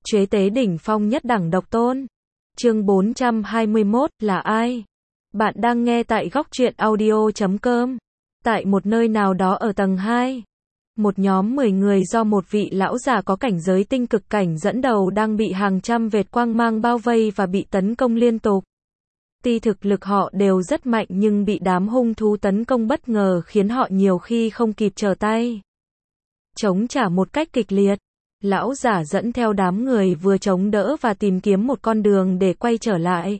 Chế tế đỉnh phong nhất đẳng độc tôn. Chương 421 là ai? Bạn đang nghe tại góc truyện audio.com. Tại một nơi nào đó ở tầng 2, một nhóm 10 người do một vị lão già có cảnh giới tinh cực cảnh dẫn đầu đang bị hàng trăm vệt quang mang bao vây và bị tấn công liên tục. Tuy thực lực họ đều rất mạnh nhưng bị đám hung thú tấn công bất ngờ khiến họ nhiều khi không kịp trở tay. Chống trả một cách kịch liệt. Lão giả dẫn theo đám người vừa chống đỡ và tìm kiếm một con đường để quay trở lại.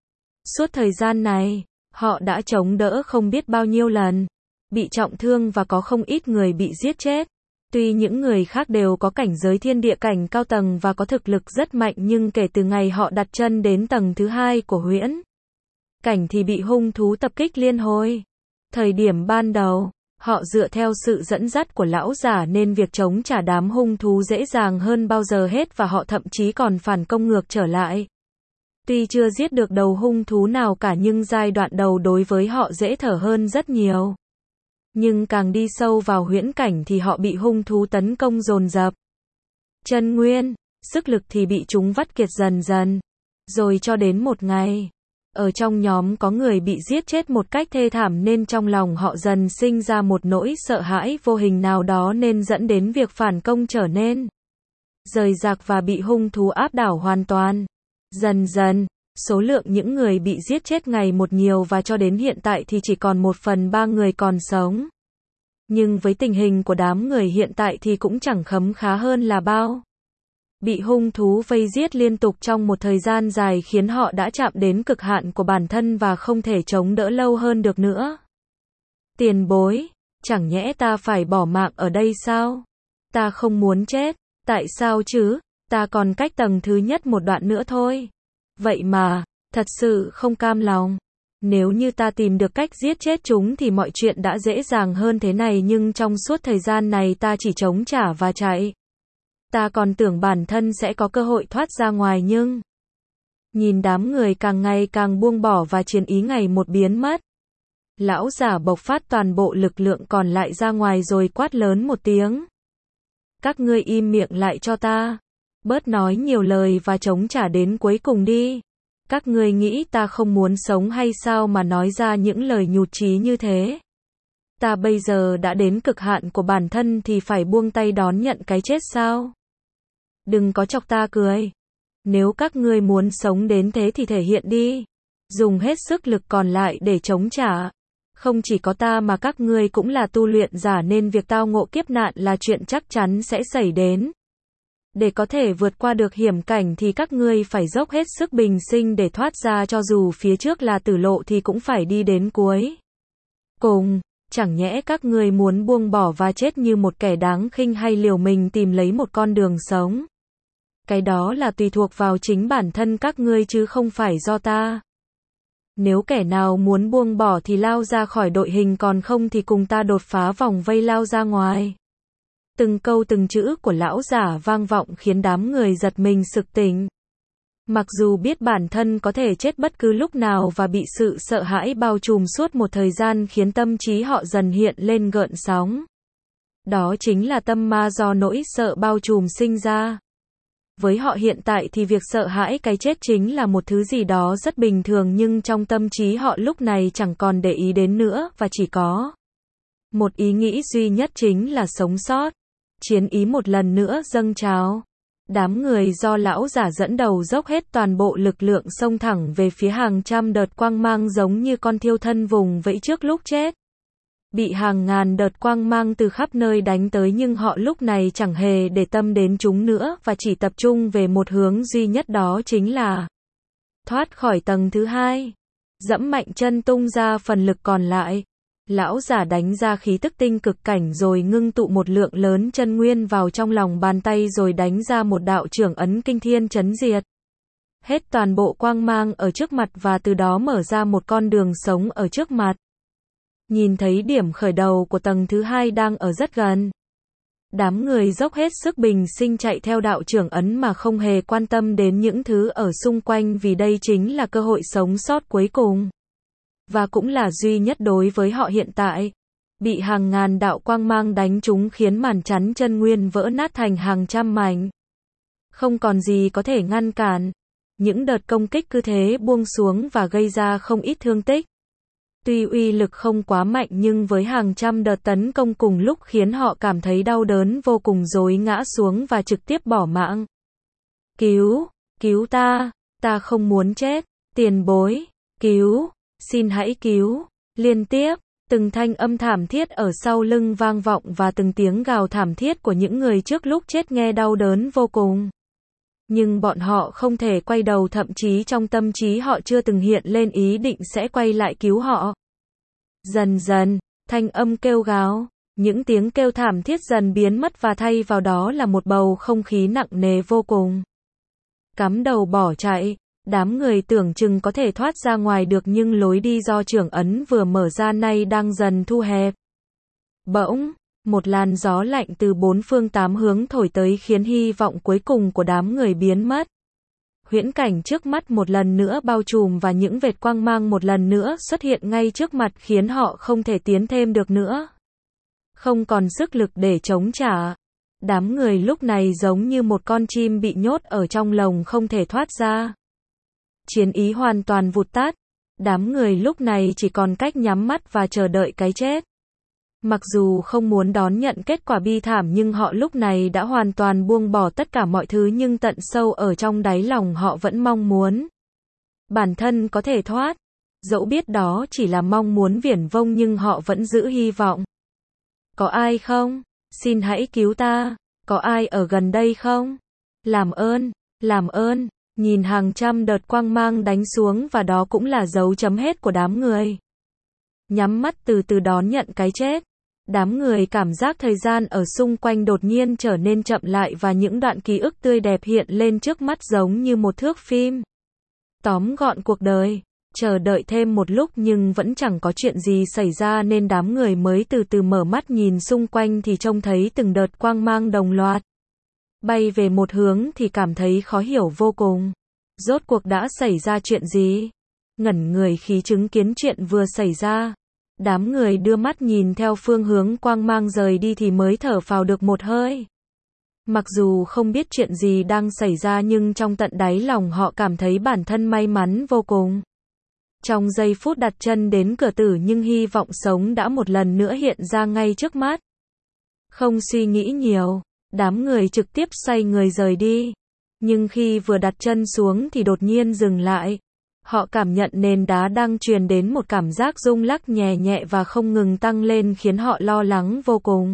Suốt thời gian này, họ đã chống đỡ không biết bao nhiêu lần, bị trọng thương và có không ít người bị giết chết. Tuy những người khác đều có cảnh giới thiên địa cảnh cao tầng và có thực lực rất mạnh nhưng kể từ ngày họ đặt chân đến tầng thứ 2 của huyễn cảnh thì bị hung thú tập kích liên hồi. Thời điểm ban đầu, họ dựa theo sự dẫn dắt của lão giả nên việc chống trả đám hung thú dễ dàng hơn bao giờ hết và họ thậm chí còn phản công ngược trở lại. Tuy chưa giết được đầu hung thú nào cả nhưng giai đoạn đầu đối với họ dễ thở hơn rất nhiều. Nhưng càng đi sâu vào huyễn cảnh thì họ bị hung thú tấn công dồn dập. Chân nguyên, sức lực thì bị chúng vắt kiệt dần dần. Rồi cho đến một ngày, ở trong nhóm có người bị giết chết một cách thê thảm nên trong lòng họ dần sinh ra một nỗi sợ hãi vô hình nào đó nên dẫn đến việc phản công trở nên rời rạc và bị hung thú áp đảo hoàn toàn. Dần dần, số lượng những người bị giết chết ngày một nhiều và cho đến hiện tại thì chỉ còn 1/3 người còn sống. Nhưng với tình hình của đám người hiện tại thì cũng chẳng khấm khá hơn là bao. Bị hung thú vây giết liên tục trong một thời gian dài khiến họ đã chạm đến cực hạn của bản thân và không thể chống đỡ lâu hơn được nữa. Tiền bối, chẳng nhẽ ta phải bỏ mạng ở đây sao? Ta không muốn chết, tại sao chứ? Ta còn cách tầng thứ nhất một đoạn nữa thôi. Vậy mà, thật sự không cam lòng. Nếu như ta tìm được cách giết chết chúng thì mọi chuyện đã dễ dàng hơn thế này nhưng trong suốt thời gian này ta chỉ chống trả và chạy. Ta còn tưởng bản thân sẽ có cơ hội thoát ra ngoài nhưng nhìn đám người càng ngày càng buông bỏ và chiến ý ngày một biến mất. Lão giả bộc phát toàn bộ lực lượng còn lại ra ngoài rồi quát lớn một tiếng. Các ngươi im miệng lại cho ta. Bớt nói nhiều lời và chống trả đến cuối cùng đi. Các ngươi nghĩ ta không muốn sống hay sao mà nói ra những lời nhụt chí như thế? Ta bây giờ đã đến cực hạn của bản thân thì phải buông tay đón nhận cái chết sao? Đừng có chọc ta cười. Nếu các ngươi muốn sống đến thế thì thể hiện đi. Dùng hết sức lực còn lại để chống trả. Không chỉ có ta mà các ngươi cũng là tu luyện giả nên việc tao ngộ kiếp nạn là chuyện chắc chắn sẽ xảy đến. Để có thể vượt qua được hiểm cảnh thì các ngươi phải dốc hết sức bình sinh để thoát ra cho dù phía trước là tử lộ thì cũng phải đi đến cuối cùng. Chẳng nhẽ các ngươi muốn buông bỏ và chết như một kẻ đáng khinh hay liều mình tìm lấy một con đường sống? Cái đó là tùy thuộc vào chính bản thân các ngươi chứ không phải do ta. Nếu kẻ nào muốn buông bỏ thì lao ra khỏi đội hình còn không thì cùng ta đột phá vòng vây lao ra ngoài. Từng câu từng chữ của lão giả vang vọng khiến đám người giật mình sực tỉnh. Mặc dù biết bản thân có thể chết bất cứ lúc nào và bị sự sợ hãi bao trùm suốt một thời gian khiến tâm trí họ dần hiện lên gợn sóng. Đó chính là tâm ma do nỗi sợ bao trùm sinh ra. Với họ hiện tại thì việc sợ hãi cái chết chính là một thứ gì đó rất bình thường nhưng trong tâm trí họ lúc này chẳng còn để ý đến nữa và chỉ có một ý nghĩ duy nhất chính là sống sót. Chiến ý một lần nữa dâng trào. Đám người do lão giả dẫn đầu dốc hết toàn bộ lực lượng xông thẳng về phía hàng trăm đợt quang mang giống như con thiêu thân vùng vẫy trước lúc chết. Bị hàng ngàn đợt quang mang từ khắp nơi đánh tới nhưng họ lúc này chẳng hề để tâm đến chúng nữa và chỉ tập trung về một hướng duy nhất đó chính là thoát khỏi tầng thứ 2. Dẫm mạnh chân tung ra phần lực còn lại. Lão giả đánh ra khí tức tinh cực cảnh rồi ngưng tụ một lượng lớn chân nguyên vào trong lòng bàn tay rồi đánh ra một đạo trưởng ấn kinh thiên chấn diệt hết toàn bộ quang mang ở trước mặt và từ đó mở ra một con đường sống ở trước mặt. Nhìn thấy điểm khởi đầu của tầng thứ 2 đang ở rất gần. Đám người dốc hết sức bình sinh chạy theo đạo trưởng ấn mà không hề quan tâm đến những thứ ở xung quanh vì đây chính là cơ hội sống sót cuối cùng. Và cũng là duy nhất đối với họ hiện tại. Bị hàng ngàn đạo quang mang đánh trúng khiến màn chắn chân nguyên vỡ nát thành hàng trăm mảnh. Không còn gì có thể ngăn cản. Những đợt công kích cứ thế buông xuống và gây ra không ít thương tích. Tuy uy lực không quá mạnh nhưng với hàng trăm đợt tấn công cùng lúc khiến họ cảm thấy đau đớn vô cùng rồi ngã xuống và trực tiếp bỏ mạng. Cứu ta không muốn chết, tiền bối, cứu, xin hãy cứu, liên tiếp, từng thanh âm thảm thiết ở sau lưng vang vọng và từng tiếng gào thảm thiết của những người trước lúc chết nghe đau đớn vô cùng. Nhưng bọn họ không thể quay đầu, thậm chí trong tâm trí họ chưa từng hiện lên ý định sẽ quay lại cứu họ. Dần dần, thanh âm kêu gào, những tiếng kêu thảm thiết dần biến mất và thay vào đó là một bầu không khí nặng nề vô cùng. Cắm đầu bỏ chạy, đám người tưởng chừng có thể thoát ra ngoài được nhưng lối đi do trưởng ấn vừa mở ra nay đang dần thu hẹp. Bỗng, một làn gió lạnh từ bốn phương tám hướng thổi tới khiến hy vọng cuối cùng của đám người biến mất. Huyễn cảnh trước mắt một lần nữa bao trùm và những vệt quang mang một lần nữa xuất hiện ngay trước mặt khiến họ không thể tiến thêm được nữa. Không còn sức lực để chống trả. Đám người lúc này giống như một con chim bị nhốt ở trong lồng không thể thoát ra. Chiến ý hoàn toàn vụt tắt. Đám người lúc này chỉ còn cách nhắm mắt và chờ đợi cái chết. Mặc dù không muốn đón nhận kết quả bi thảm nhưng họ lúc này đã hoàn toàn buông bỏ tất cả mọi thứ, nhưng tận sâu ở trong đáy lòng họ vẫn mong muốn bản thân có thể thoát. Dẫu biết đó chỉ là mong muốn viển vông nhưng họ vẫn giữ hy vọng. Có ai không? Xin hãy cứu ta. Có ai ở gần đây không? Làm ơn. Nhìn hàng trăm đợt quang mang đánh xuống và đó cũng là dấu chấm hết của đám người. Nhắm mắt từ từ đón nhận cái chết. Đám người cảm giác thời gian ở xung quanh đột nhiên trở nên chậm lại và những đoạn ký ức tươi đẹp hiện lên trước mắt giống như một thước phim. Tóm gọn cuộc đời. Chờ đợi thêm một lúc nhưng vẫn chẳng có chuyện gì xảy ra nên đám người mới từ từ mở mắt nhìn xung quanh thì trông thấy từng đợt quang mang đồng loạt bay về một hướng thì cảm thấy khó hiểu vô cùng. Rốt cuộc đã xảy ra chuyện gì? Ngẩn người khi chứng kiến chuyện vừa xảy ra. Đám người đưa mắt nhìn theo phương hướng quang mang rời đi thì mới thở phào được một hơi. Mặc dù không biết chuyện gì đang xảy ra nhưng trong tận đáy lòng họ cảm thấy bản thân may mắn vô cùng. Trong giây phút đặt chân đến cửa tử nhưng hy vọng sống đã một lần nữa hiện ra ngay trước mắt. Không suy nghĩ nhiều, đám người trực tiếp xoay người rời đi. Nhưng khi vừa đặt chân xuống thì đột nhiên dừng lại. Họ cảm nhận nền đá đang truyền đến một cảm giác rung lắc nhẹ nhẹ và không ngừng tăng lên khiến họ lo lắng vô cùng.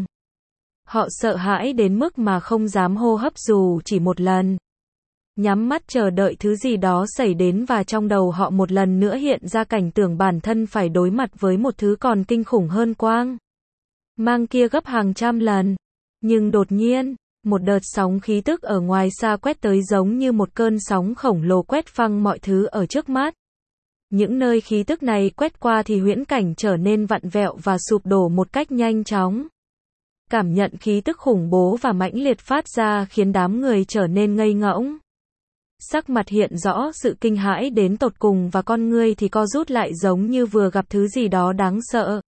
Họ sợ hãi đến mức mà không dám hô hấp dù chỉ một lần. Nhắm mắt chờ đợi thứ gì đó xảy đến và trong đầu họ một lần nữa hiện ra cảnh tượng bản thân phải đối mặt với một thứ còn kinh khủng hơn quang mang kia gấp hàng trăm lần. Nhưng đột nhiên, một đợt sóng khí tức ở ngoài xa quét tới giống như một cơn sóng khổng lồ quét phăng mọi thứ ở trước mắt. Những nơi khí tức này quét qua thì huyễn cảnh trở nên vặn vẹo và sụp đổ một cách nhanh chóng. Cảm nhận khí tức khủng bố và mãnh liệt phát ra khiến đám người trở nên ngây ngỗng. Sắc mặt hiện rõ sự kinh hãi đến tột cùng và con ngươi thì co rút lại giống như vừa gặp thứ gì đó đáng sợ.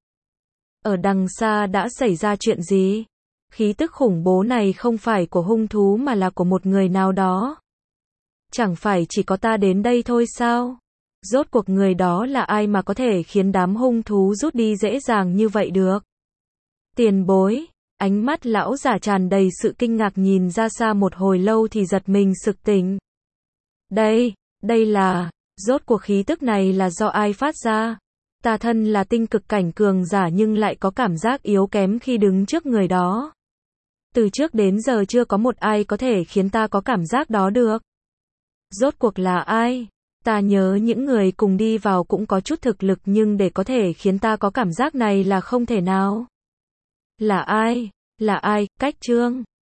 Ở đằng xa đã xảy ra chuyện gì? Khí tức khủng bố này không phải của hung thú mà là của một người nào đó. Chẳng phải chỉ có ta đến đây thôi sao? Rốt cuộc người đó là ai mà có thể khiến đám hung thú rút đi dễ dàng như vậy được? Tiền bối, ánh mắt lão giả tràn đầy sự kinh ngạc nhìn ra xa một hồi lâu thì giật mình sực tỉnh. Đây là, rốt cuộc khí tức này là do ai phát ra? Ta thân là tinh cực cảnh cường giả nhưng lại có cảm giác yếu kém khi đứng trước người đó. Từ trước đến giờ chưa có một ai có thể khiến ta có cảm giác đó được. Rốt cuộc là ai? Ta nhớ những người cùng đi vào cũng có chút thực lực nhưng để có thể khiến ta có cảm giác này là không thể nào. Là ai? Cách Trương.